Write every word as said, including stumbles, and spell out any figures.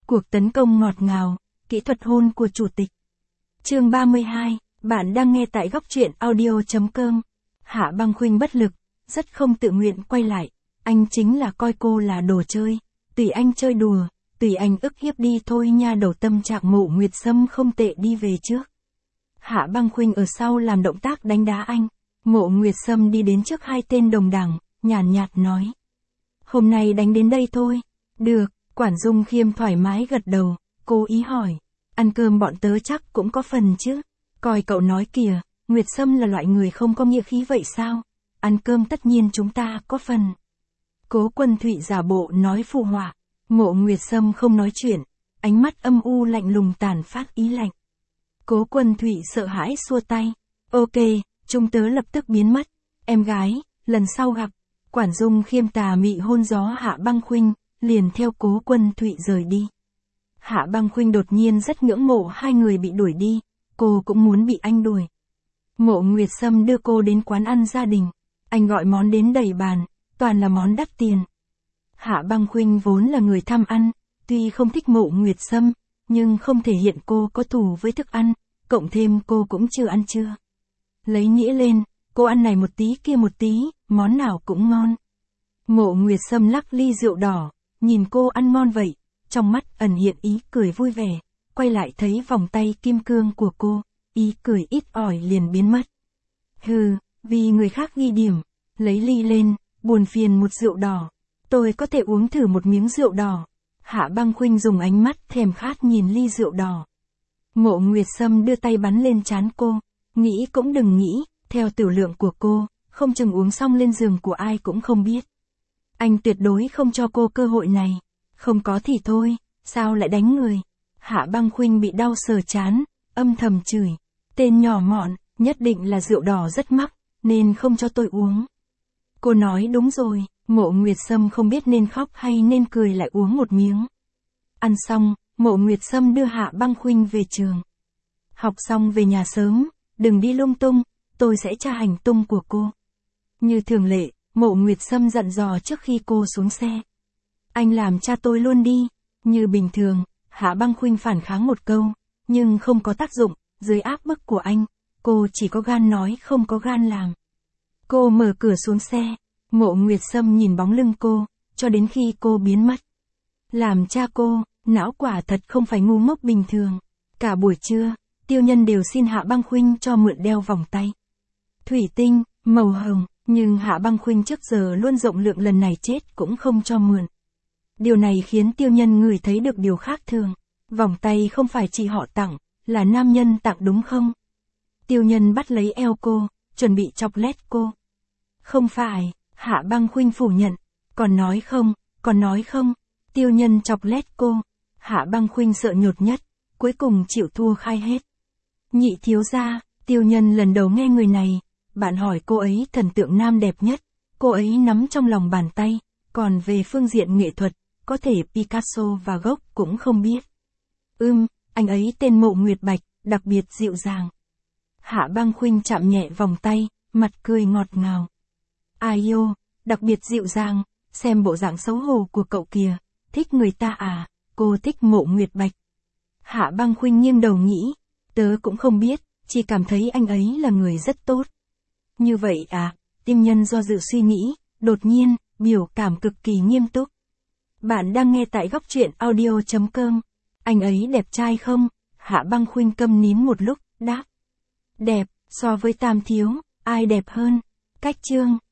Cuộc tấn công ngọt ngào, kỹ thuật hôn của chủ tịch. Chương ba mươi hai, bạn đang nghe tại góc truyện audio chấm com. Hạ Băng Khuynh bất lực, rất không tự nguyện quay lại. Anh chính là coi cô là đồ chơi. Tùy anh chơi đùa, tùy anh ức hiếp đi thôi nha. Đầu tâm trạng Mộ Nguyệt Sâm không tệ, đi về trước. Hạ Băng Khuynh ở sau làm động tác đánh đá anh. Mộ Nguyệt Sâm đi đến trước hai tên đồng đảng, nhàn nhạt nói. Hôm nay đánh đến đây thôi. Được, Quản Dung Khiêm thoải mái gật đầu, cố ý hỏi. Ăn cơm bọn tớ chắc cũng có phần chứ. Coi cậu nói kìa, Nguyệt Sâm là loại người không có nghĩa khí vậy sao? Ăn cơm tất nhiên chúng ta có phần. Cố Quân Thụy giả bộ nói phụ họa. Mộ Nguyệt Sâm không nói chuyện, ánh mắt âm u lạnh lùng tàn phát ý lạnh. Cố Quân Thụy sợ hãi xua tay. Ok, chúng tớ lập tức biến mất. Em gái, lần sau gặp. Quản Dung Khiêm tà mị hôn gió Hạ Băng Khuynh, liền theo Cố Quân Thụy rời đi. Hạ Băng Khuynh đột nhiên rất ngưỡng mộ hai người bị đuổi đi, cô cũng muốn bị anh đuổi. Mộ Nguyệt Sâm đưa cô đến quán ăn gia đình, anh gọi món đến đầy bàn, toàn là món đắt tiền. Hạ Băng Khuynh vốn là người tham ăn, tuy không thích Mộ Nguyệt Sâm, nhưng không thể hiện cô có thù với thức ăn, cộng thêm cô cũng chưa ăn trưa. Lấy nghĩa lên, cô ăn này một tí kia một tí, món nào cũng ngon. Mộ Nguyệt Sâm lắc ly rượu đỏ, nhìn cô ăn ngon vậy, trong mắt ẩn hiện ý cười vui vẻ, quay lại thấy vòng tay kim cương của cô, ý cười ít ỏi liền biến mất. Hừ, vì người khác ghi điểm, lấy ly lên, buồn phiền một rượu đỏ, tôi có thể uống thử một miếng rượu đỏ. Hạ Băng Khuynh dùng ánh mắt thèm khát nhìn ly rượu đỏ. Mộ Nguyệt Sâm đưa tay bắn lên trán cô, nghĩ cũng đừng nghĩ, theo tiểu lượng của cô, không chừng uống xong lên giường của ai cũng không biết. Anh tuyệt đối không cho cô cơ hội này. Không có thì thôi, sao lại đánh người? Hạ Băng Khuynh bị đau sờ trán, âm thầm chửi. Tên nhỏ mọn, nhất định là rượu đỏ rất mắc, nên không cho tôi uống. Cô nói đúng rồi, Mộ Nguyệt Sâm không biết nên khóc hay nên cười lại uống một miếng. Ăn xong, Mộ Nguyệt Sâm đưa Hạ Băng Khuynh về trường. Học xong về nhà sớm, đừng đi lung tung, tôi sẽ tra hành tung của cô. Như thường lệ, Mộ Nguyệt Sâm dặn dò trước khi cô xuống xe. Anh làm cha tôi luôn đi. Như bình thường, Hạ Băng Khuynh phản kháng một câu, nhưng không có tác dụng, dưới áp bức của anh, cô chỉ có gan nói không có gan làm. Cô mở cửa xuống xe, Mộ Nguyệt Sâm nhìn bóng lưng cô, cho đến khi cô biến mất. Làm cha cô, não quả thật không phải ngu ngốc bình thường. Cả buổi trưa, Tiêu Nhân đều xin Hạ Băng Khuynh cho mượn đeo vòng tay. Thủy tinh, màu hồng, nhưng Hạ Băng Khuynh trước giờ luôn rộng lượng, lần này chết cũng không cho mượn. Điều này khiến Tiêu Nhân ngửi thấy được điều khác thường. Vòng tay không phải chị họ tặng, là nam nhân tặng đúng không? Tiêu Nhân bắt lấy eo cô, chuẩn bị chọc lét cô. Không phải, Hạ Băng Khuynh phủ nhận. Còn nói không, còn nói không. Tiêu Nhân chọc lét cô. Hạ Băng Khuynh sợ nhột nhất, cuối cùng chịu thua khai hết. Nhị thiếu gia, Tiêu Nhân lần đầu nghe người này. Bạn hỏi cô ấy thần tượng nam đẹp nhất, cô ấy nắm trong lòng bàn tay, còn về phương diện nghệ thuật, có thể Picasso và Gogh cũng không biết. Ưm, anh ấy tên Mộ Nguyệt Bạch, đặc biệt dịu dàng. Hạ Băng Khuynh chạm nhẹ vòng tay, mặt cười ngọt ngào. Ai yêu, đặc biệt dịu dàng, xem bộ dạng xấu hổ của cậu kìa, thích người ta à, cô thích Mộ Nguyệt Bạch. Hạ Băng Khuynh nghiêng đầu nghĩ, tớ cũng không biết, chỉ cảm thấy anh ấy là người rất tốt. Như vậy à, Tiêu Nhân do dự suy nghĩ, đột nhiên, biểu cảm cực kỳ nghiêm túc. Bạn đang nghe tại góc truyện audio chấm com. Anh ấy đẹp trai không? Hạ Băng Khuynh câm nín một lúc, đáp. Đẹp, so với Tam Thiếu, ai đẹp hơn? Cách chương.